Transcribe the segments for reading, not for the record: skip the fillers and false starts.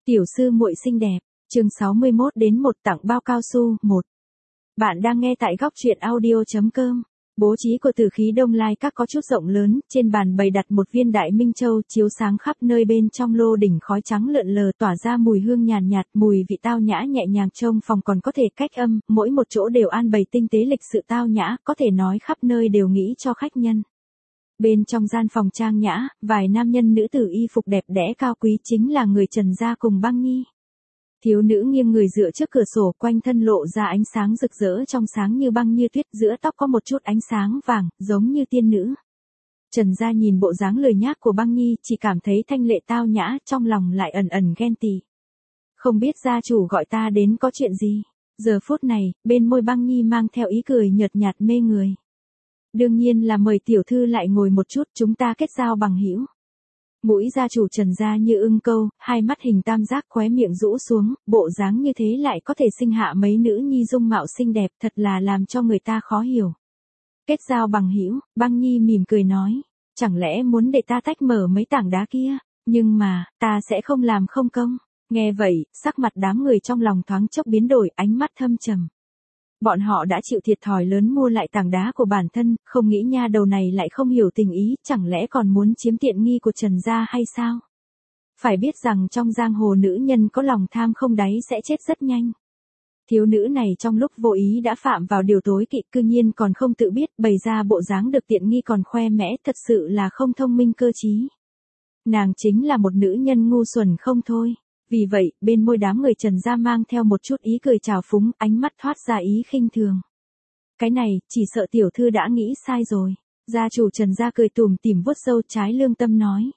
Tiểu sư muội xinh đẹp, chương 61 đến 1 tặng bao cao su, 1. Bạn đang nghe tại góc truyện audio.com. Bố trí của Tử Khí Đông Lai Các có chút rộng lớn, trên bàn bày đặt một viên Đại Minh Châu chiếu sáng khắp nơi, bên trong lô đỉnh khói trắng lượn lờ tỏa ra mùi hương nhàn nhạt, mùi vị tao nhã nhẹ nhàng. Trong phòng còn có thể cách âm, mỗi một chỗ đều an bày tinh tế lịch sự tao nhã, có thể nói khắp nơi đều nghĩ cho khách nhân. Bên trong gian phòng trang nhã, vài nam nhân nữ tử y phục đẹp đẽ cao quý chính là người Trần gia cùng Băng Nhi. Thiếu nữ nghiêng người dựa trước cửa sổ, quanh thân lộ ra ánh sáng rực rỡ trong sáng như băng như tuyết, giữa tóc có một chút ánh sáng vàng, giống như tiên nữ. Trần gia nhìn bộ dáng lười nhác của Băng Nhi, chỉ cảm thấy thanh lệ tao nhã, trong lòng lại ẩn ẩn ghen tị. Không biết gia chủ gọi ta đến có chuyện gì? Giờ phút này, bên môi Băng Nhi mang theo ý cười nhợt nhạt mê người. Đương nhiên là mời tiểu thư lại ngồi một chút, chúng ta kết giao bằng hữu. Mũi gia chủ Trần gia như ưng câu, hai mắt hình tam giác, khóe miệng rũ xuống, bộ dáng như thế lại có thể sinh hạ mấy nữ nhi dung mạo xinh đẹp, thật là làm cho người ta khó hiểu. Kết giao bằng hữu, Băng Nhi mỉm cười nói, chẳng lẽ muốn để ta tách mở mấy tảng đá kia, nhưng mà, ta sẽ không làm không công. Nghe vậy, sắc mặt đám người trong lòng thoáng chốc biến đổi, ánh mắt thâm trầm. Bọn họ đã chịu thiệt thòi lớn mua lại tảng đá của bản thân, không nghĩ nha đầu này lại không hiểu tình ý, chẳng lẽ còn muốn chiếm tiện nghi của Trần gia hay sao? Phải biết rằng trong giang hồ nữ nhân có lòng tham không đáy sẽ chết rất nhanh. Thiếu nữ này trong lúc vô ý đã phạm vào điều tối kỵ, cư nhiên còn không tự biết, bày ra bộ dáng được tiện nghi còn khoe mẽ, thật sự là không thông minh cơ trí. Nàng chính là một nữ nhân ngu xuẩn không thôi. Vì vậy, bên môi đám người Trần gia mang theo một chút ý cười trào phúng, ánh mắt thoát ra ý khinh thường. Cái này, chỉ sợ tiểu thư đã nghĩ sai rồi. Gia chủ Trần gia cười tủm tỉm vuốt râu, trái lương tâm nói.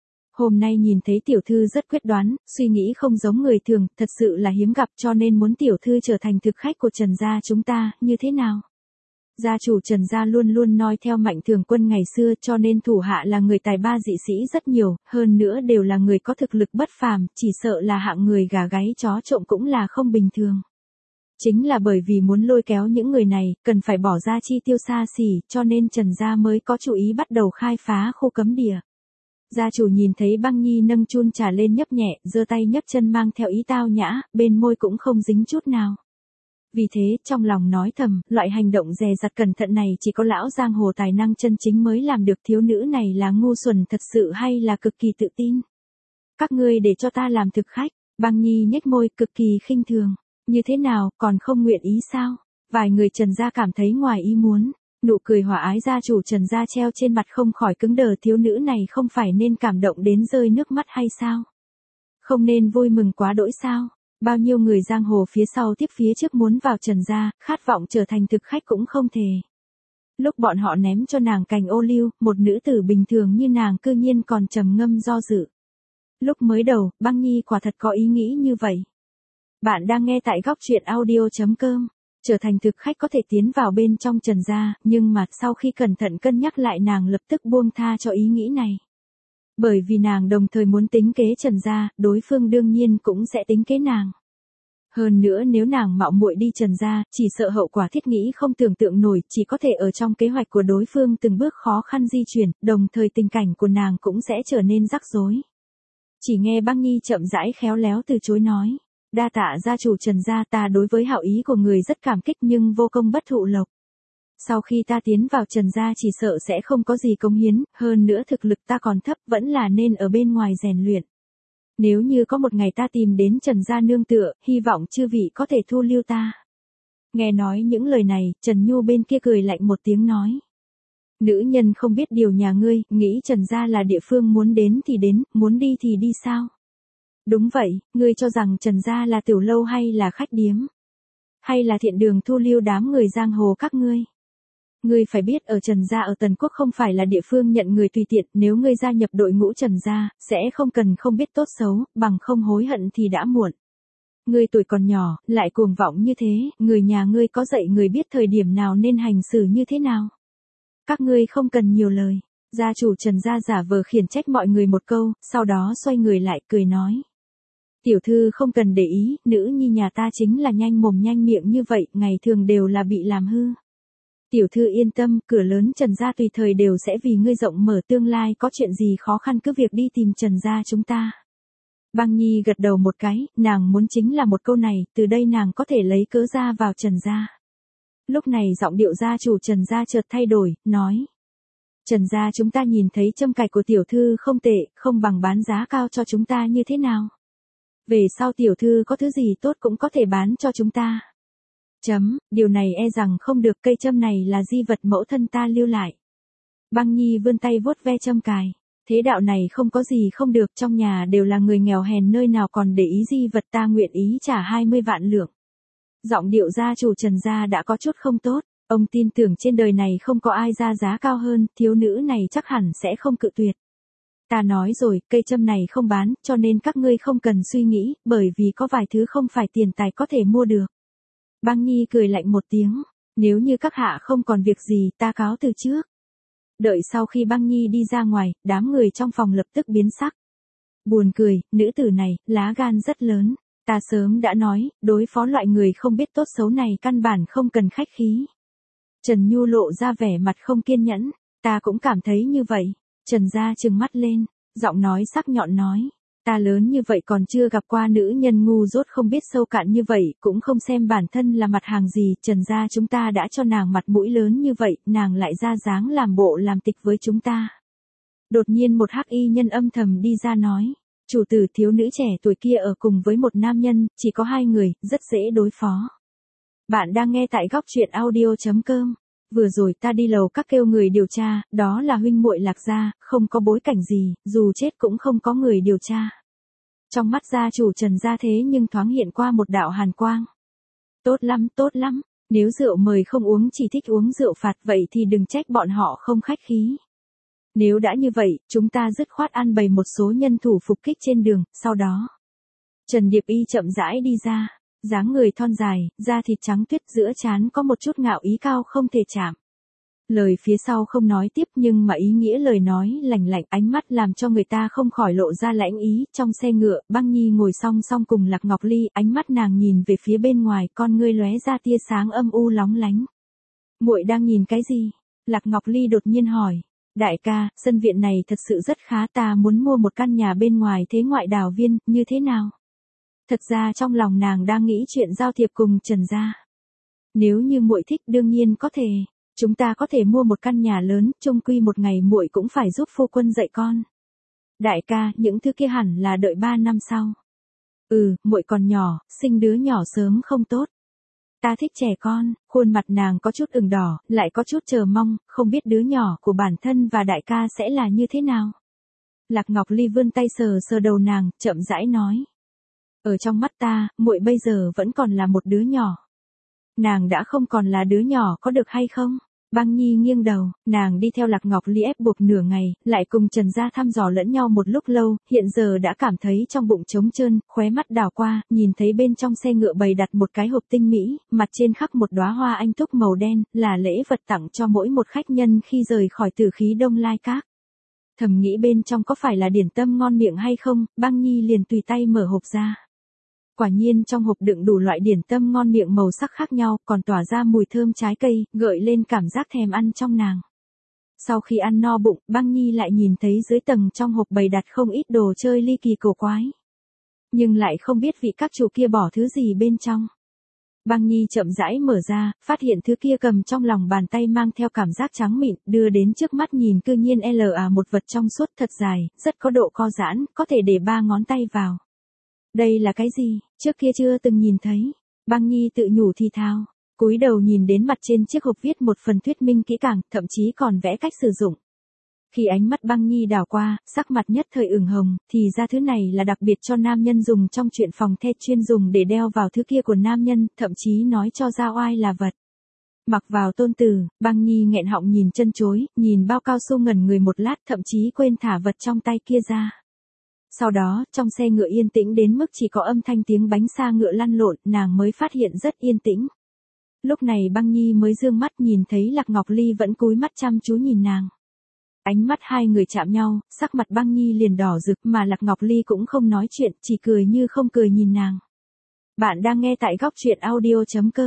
Hôm nay nhìn thấy tiểu thư rất quyết đoán, suy nghĩ không giống người thường, thật sự là hiếm gặp, cho nên muốn tiểu thư trở thành thực khách của Trần gia chúng ta, như thế nào? Gia chủ Trần gia luôn luôn noi theo Mạnh Thường Quân ngày xưa, cho nên thủ hạ là người tài ba dị sĩ rất nhiều, hơn nữa đều là người có thực lực bất phàm, chỉ sợ là hạng người gà gáy chó trộm cũng là không bình thường. Chính là bởi vì muốn lôi kéo những người này, cần phải bỏ ra chi tiêu xa xỉ, cho nên Trần gia mới có chủ ý bắt đầu khai phá khu cấm địa. Gia chủ nhìn thấy Băng Nhi nâng chun trà lên nhấp nhẹ, giơ tay nhấc chân mang theo ý tao nhã, bên môi cũng không dính chút nào. Vì thế, trong lòng nói thầm, loại hành động dè dặt cẩn thận này chỉ có lão giang hồ tài năng chân chính mới làm được. Thiếu nữ này là ngu xuẩn thật sự hay là cực kỳ tự tin? Các ngươi để cho ta làm thực khách. Băng Nhi nhếch môi, cực kỳ khinh thường. Như thế nào, còn không nguyện ý sao? Vài người Trần gia cảm thấy ngoài ý muốn. Nụ cười hòa ái gia chủ Trần gia treo trên mặt không khỏi cứng đờ, thiếu nữ này không phải nên cảm động đến rơi nước mắt hay sao? Không nên vui mừng quá đỗi sao? Bao nhiêu người giang hồ phía sau tiếp phía trước muốn vào Trần gia, khát vọng trở thành thực khách cũng không thể. Lúc bọn họ ném cho nàng cành ô liu, một nữ tử bình thường như nàng cư nhiên còn trầm ngâm do dự. Lúc mới đầu, Băng Nhi quả thật có ý nghĩ như vậy. Bạn đang nghe tại góc truyện audio.com. Trở thành thực khách có thể tiến vào bên trong Trần gia, nhưng mà sau khi cẩn thận cân nhắc lại, nàng lập tức buông tha cho ý nghĩ này. Bởi vì nàng đồng thời muốn tính kế Trần gia, đối phương đương nhiên cũng sẽ tính kế nàng. Hơn nữa nếu nàng mạo muội đi Trần gia, chỉ sợ hậu quả thiết nghĩ không tưởng tượng nổi, chỉ có thể ở trong kế hoạch của đối phương từng bước khó khăn di chuyển, đồng thời tình cảnh của nàng cũng sẽ trở nên rắc rối. Chỉ nghe Băng Nhi chậm rãi khéo léo từ chối nói, đa tạ gia chủ Trần gia, ta đối với hảo ý của người rất cảm kích nhưng vô công bất thụ lộc. Sau khi ta tiến vào Trần gia chỉ sợ sẽ không có gì cống hiến, hơn nữa thực lực ta còn thấp, vẫn là nên ở bên ngoài rèn luyện. Nếu như có một ngày ta tìm đến Trần gia nương tựa, hy vọng chư vị có thể thu lưu ta. Nghe nói những lời này, Trần Nhu bên kia cười lạnh một tiếng nói. Nữ nhân không biết điều nhà ngươi, nghĩ Trần gia là địa phương muốn đến thì đến, muốn đi thì đi sao? Đúng vậy, ngươi cho rằng Trần gia là tiểu lâu hay là khách điếm? Hay là thiện đường thu lưu đám người giang hồ các ngươi? Ngươi phải biết ở Trần gia ở Tần Quốc không phải là địa phương nhận người tùy tiện, nếu ngươi gia nhập đội ngũ Trần gia, sẽ không cần không biết tốt xấu, bằng không hối hận thì đã muộn. Ngươi tuổi còn nhỏ, lại cuồng vọng như thế, người nhà ngươi có dạy người biết thời điểm nào nên hành xử như thế nào? Các ngươi không cần nhiều lời. Gia chủ Trần gia giả vờ khiển trách mọi người một câu, sau đó xoay người lại cười nói. Tiểu thư không cần để ý, nữ nhi nhà ta chính là nhanh mồm nhanh miệng như vậy, ngày thường đều là bị làm hư. Tiểu thư yên tâm, cửa lớn Trần gia tùy thời đều sẽ vì ngươi rộng mở, tương lai có chuyện gì khó khăn cứ việc đi tìm Trần gia chúng ta. Băng Nhi gật đầu một cái, nàng muốn chính là một câu này, từ đây nàng có thể lấy cớ ra vào Trần gia. Lúc này giọng điệu gia chủ Trần gia chợt thay đổi, nói. Trần gia chúng ta nhìn thấy châm cài của tiểu thư không tệ, không bằng bán giá cao cho chúng ta như thế nào. Về sau tiểu thư có thứ gì tốt cũng có thể bán cho chúng ta. Điều này e rằng không được, cây châm này là di vật mẫu thân ta lưu lại. Băng Nhi vươn tay vuốt ve châm cài. Thế đạo này không có gì không được, trong nhà đều là người nghèo hèn, nơi nào còn để ý di vật, ta nguyện ý trả 20 vạn lượng. Giọng điệu gia chủ Trần gia đã có chút không tốt, ông tin tưởng trên đời này không có ai ra giá cao hơn, thiếu nữ này chắc hẳn sẽ không cự tuyệt. Ta nói rồi, cây châm này không bán, cho nên các ngươi không cần suy nghĩ, bởi vì có vài thứ không phải tiền tài có thể mua được. Băng Nhi cười lạnh một tiếng, nếu như các hạ không còn việc gì, ta cáo từ trước. Đợi sau khi Băng Nhi đi ra ngoài, đám người trong phòng lập tức biến sắc. Buồn cười, nữ tử này, lá gan rất lớn. Ta sớm đã nói, đối phó loại người không biết tốt xấu này căn bản không cần khách khí. Trần Nhu lộ ra vẻ mặt không kiên nhẫn, ta cũng cảm thấy như vậy. Trần gia trừng mắt lên, giọng nói sắc nhọn nói. Ta lớn như vậy còn chưa gặp qua nữ nhân ngu dốt không biết sâu cạn như vậy, cũng không xem bản thân là mặt hàng gì, Trần gia chúng ta đã cho nàng mặt mũi lớn như vậy, nàng lại ra dáng làm bộ làm tịch với chúng ta. Đột nhiên một hắc y nhân âm thầm đi ra nói, chủ tử thiếu nữ trẻ tuổi kia ở cùng với một nam nhân, chỉ có 2 người, rất dễ đối phó. Bạn đang nghe tại góc truyện audio.com. Vừa rồi ta đi lầu các kêu người điều tra, đó là huynh muội Lạc gia, không có bối cảnh gì, dù chết cũng không có người điều tra. Trong mắt gia chủ Trần gia thế nhưng thoáng hiện qua một đạo hàn quang. Tốt lắm, nếu rượu mời không uống chỉ thích uống rượu phạt vậy thì đừng trách bọn họ không khách khí. Nếu đã như vậy, chúng ta dứt khoát ăn bày một số nhân thủ phục kích trên đường, sau đó. Trần Điệp Y chậm rãi đi ra. Dáng người thon dài, da thịt trắng tuyết, giữa trán có một chút ngạo ý cao không thể chạm. Lời phía sau không nói tiếp nhưng mà ý nghĩa lời nói lạnh lạnh, ánh mắt làm cho người ta không khỏi lộ ra lãnh ý. Trong xe ngựa, Băng Nhi ngồi song song cùng Lạc Ngọc Ly, ánh mắt nàng nhìn về phía bên ngoài, con ngươi lóe ra tia sáng âm u lóng lánh. Muội đang nhìn cái gì? Lạc Ngọc Ly đột nhiên hỏi. Đại ca, sân viện này thật sự rất khá, ta muốn mua một căn nhà bên ngoài thế ngoại đào viên, như thế nào? Thật ra trong lòng nàng đang nghĩ chuyện giao thiệp cùng Trần gia. Nếu như muội thích đương nhiên có thể, chúng ta có thể mua một căn nhà lớn, chung quy một ngày muội cũng phải giúp phu quân dạy con. Đại ca, những thứ kia hẳn là đợi 3 năm sau. Muội còn nhỏ, sinh đứa nhỏ sớm không tốt. Ta thích trẻ con, khuôn mặt nàng có chút ửng đỏ, lại có chút chờ mong, không biết đứa nhỏ của bản thân và đại ca sẽ là như thế nào. Lạc Ngọc Ly vươn tay sờ sờ đầu nàng, chậm rãi nói. Ở trong mắt ta, muội bây giờ vẫn còn là một đứa nhỏ. Nàng đã không còn là đứa nhỏ có được hay không? Băng Nhi nghiêng đầu, nàng đi theo Lạc Ngọc Ly ép buộc nửa ngày, lại cùng Trần gia thăm dò lẫn nhau một lúc lâu, hiện giờ đã cảm thấy trong bụng trống trơn, khóe mắt đảo qua, nhìn thấy bên trong xe ngựa bày đặt một cái hộp tinh mỹ, mặt trên khắc một đóa hoa anh túc màu đen, là lễ vật tặng cho mỗi một khách nhân khi rời khỏi Tử Khí Đông Lai Các. Thầm nghĩ bên trong có phải là điển tâm ngon miệng hay không, Băng Nhi liền tùy tay mở hộp ra. Quả nhiên trong hộp đựng đủ loại điển tâm ngon miệng màu sắc khác nhau, còn tỏa ra mùi thơm trái cây, gợi lên cảm giác thèm ăn trong nàng. Sau khi ăn no bụng, Băng Nhi lại nhìn thấy dưới tầng trong hộp bày đặt không ít đồ chơi ly kỳ cổ quái. Nhưng lại không biết vị các chủ kia bỏ thứ gì bên trong. Băng Nhi chậm rãi mở ra, phát hiện thứ kia cầm trong lòng bàn tay mang theo cảm giác trắng mịn, đưa đến trước mắt nhìn cư nhiên là một vật trong suốt thật dài, rất có độ co giãn, có thể để 3 ngón tay vào. Đây là cái gì, trước kia chưa từng nhìn thấy. Băng Nhi tự nhủ thì thào, cúi đầu nhìn đến mặt trên chiếc hộp viết một phần thuyết minh kỹ càng, thậm chí còn vẽ cách sử dụng. Khi ánh mắt Băng Nhi đảo qua, sắc mặt nhất thời ửng hồng, thì ra thứ này là đặc biệt cho nam nhân dùng trong chuyện phòng the, chuyên dùng để đeo vào thứ kia của nam nhân, thậm chí nói cho ra oai là vật. Mặc vào tôn tử, Băng Nhi nghẹn họng nhìn chân chối, nhìn bao cao su ngẩn người một lát, thậm chí quên thả vật trong tay kia ra. Sau đó, trong xe ngựa yên tĩnh đến mức chỉ có âm thanh tiếng bánh xa ngựa lăn lộn, nàng mới phát hiện rất yên tĩnh. Lúc này Băng Nhi mới dương mắt nhìn thấy Lạc Ngọc Ly vẫn cúi mắt chăm chú nhìn nàng. Ánh mắt hai người chạm nhau, sắc mặt Băng Nhi liền đỏ rực mà Lạc Ngọc Ly cũng không nói chuyện, chỉ cười như không cười nhìn nàng. Bạn đang nghe tại góc truyện audio.com.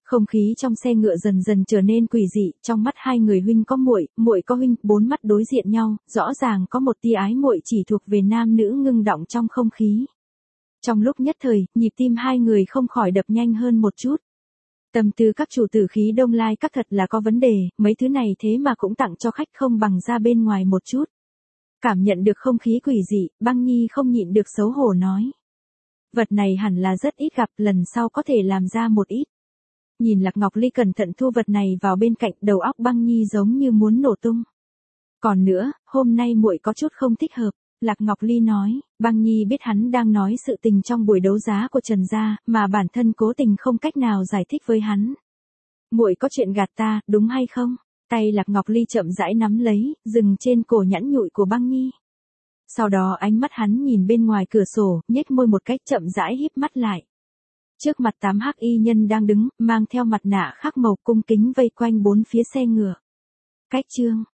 Không khí trong xe ngựa dần dần trở nên quỷ dị, trong mắt hai người huynh có muội, muội có huynh, bốn mắt đối diện nhau, rõ ràng có một tia ái muội chỉ thuộc về nam nữ ngưng đọng trong không khí. Trong lúc nhất thời, nhịp tim hai người không khỏi đập nhanh hơn một chút. Tâm tư các chủ tử khí Đông Lai các thật là có vấn đề, mấy thứ này thế mà cũng tặng cho khách không bằng ra bên ngoài một chút. Cảm nhận được không khí quỷ dị, Băng Nhi không nhịn được xấu hổ nói. Vật này hẳn là rất ít gặp, lần sau có thể làm ra một ít. Nhìn Lạc Ngọc Ly cẩn thận thu vật này vào bên cạnh, đầu óc Băng Nhi giống như muốn nổ tung. Còn nữa, hôm nay muội có chút không thích hợp, Lạc Ngọc Ly nói. Băng Nhi biết hắn đang nói sự tình trong buổi đấu giá của Trần gia, mà bản thân cố tình không cách nào giải thích với hắn. Muội có chuyện gạt ta, đúng hay không? Tay Lạc Ngọc Ly chậm rãi nắm lấy, dừng trên cổ nhẵn nhụi của Băng Nhi. Sau đó ánh mắt hắn nhìn bên ngoài cửa sổ, nhếch môi một cách chậm rãi híp mắt lại. Trước mặt 8 hắc y nhân đang đứng, mang theo mặt nạ khác màu cung kính vây quanh bốn phía xe ngựa. Cách chương